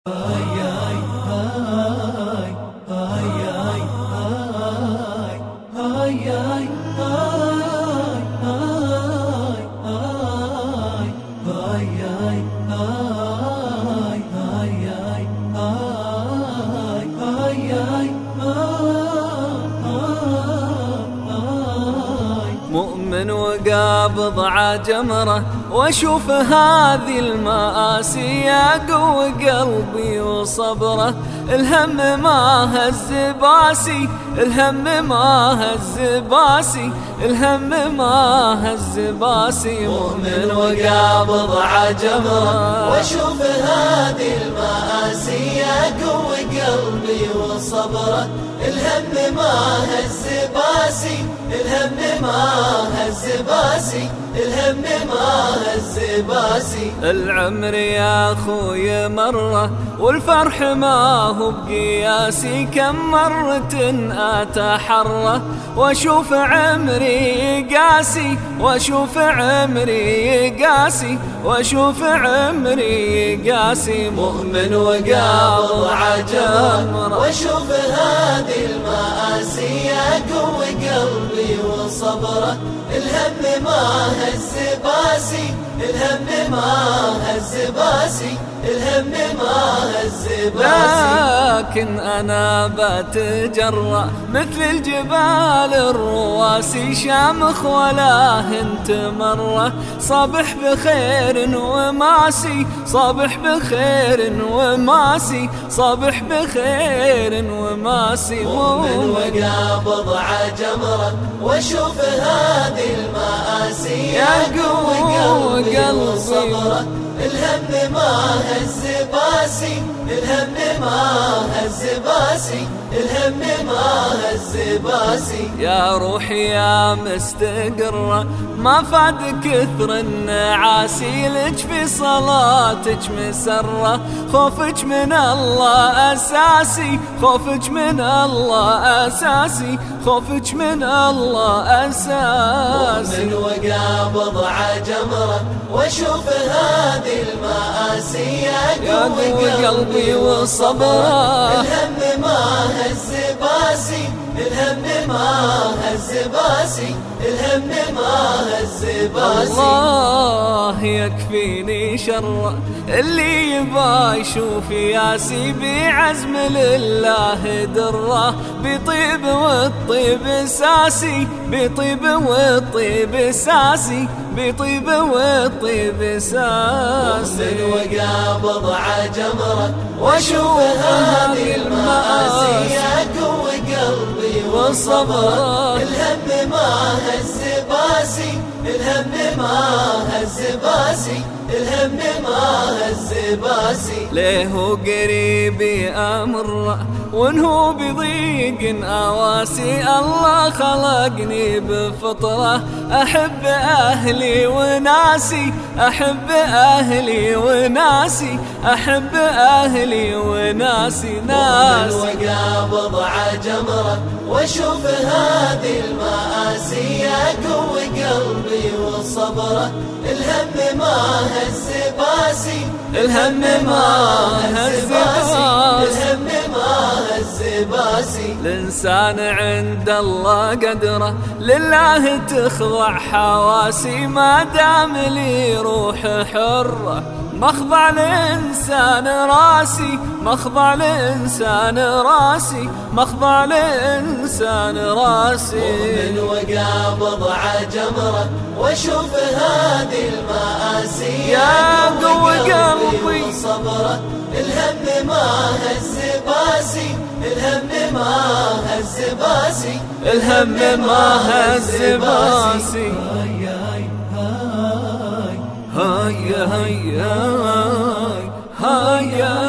مؤمن وقابض عجمره واشوف هذه المآسي يقوي قلبي وصبره. الهم ما هز باسي، الهم ما هز باسي، الهم ما هز باسي. مؤمن وقابض عجمره واشوف هذه المآسي يقوي قلبي وصبره. الهم ما هز باسي، الهم ما هز باسي، الهم ما هز باسي. العمر يا خوي مره والفرح ما هو بقياسي، كم مرة أتحرى واشوف عمري قاسي، واشوف عمري قاسي، واشوف عمري قاسي. مؤمن وقابض عجمره واشوف هذه المآسي يقوي قلبي وصبره. الهم ما هز باسي، الهم ما هز باسي، الهم ما هز باسي. لكن أنا بتجرأ مثل الجبال الرواسي، شامخ ولا هنت مرة. صبح بخير وماسي، صبح بخير وماسي، صبح بخير وماسي. مؤمن وقابض عجمره واشوف هذه المآسي يقوي قلبي وصبره. الهم ما هز باسي، الهم ما هز باسي، الهم ما هز باسي. يا روحي يا مستقرة ما فاد كثر النعاسي، لك في صلاتك مسرة. خوفك من الله أساسي، خوفك من الله أساسي، خوفك من الله أساسي. مؤمن وقابض عجمره واشوف هذه المآسي يقوي قلبي وصبره. الهم ما هز باسي، الهم ما هز باسي، الهم ما هز باسي. الله يكفيني شر اللي يبا يشوف ياسي، بعزم لله دره. بطيب والطيب ساسي، بطيب والطيب ساسي، بطيب والطيب ساسي. مؤمن وقابض عجمره واشوف هذه المآسي يقوي قلبي وصبره. الهم ما هز باسي، الهم ما هز باسي، الهم ما هز باسي. ليه قريبي أمر وانهو بضيق أواسي، الله خلقني بفطرة أحب أهلي وناسي، أحب أهلي وناسي، أحب أهلي وناسي. ناسي مؤمن وقابض عجمره واشوف هذه المآسي يقوي قلبي وصبره. الهم ما هز باسي، الهم ما هز باسي، الهم ما هز باسي. الإنسان عند الله قدره لله تخضع حواسي، ما دام لي روح حرة مخضع الإنسان راسي، مخضع الإنسان راسي، مخضع الإنسان راسي. مؤمن وقابض عجمره واشوف هذه المآسي يقوي قلبي وصبره. الهم ما هز باسي، الهم ما هز باسي، الهم ما هز باسي. هيا هيا هيا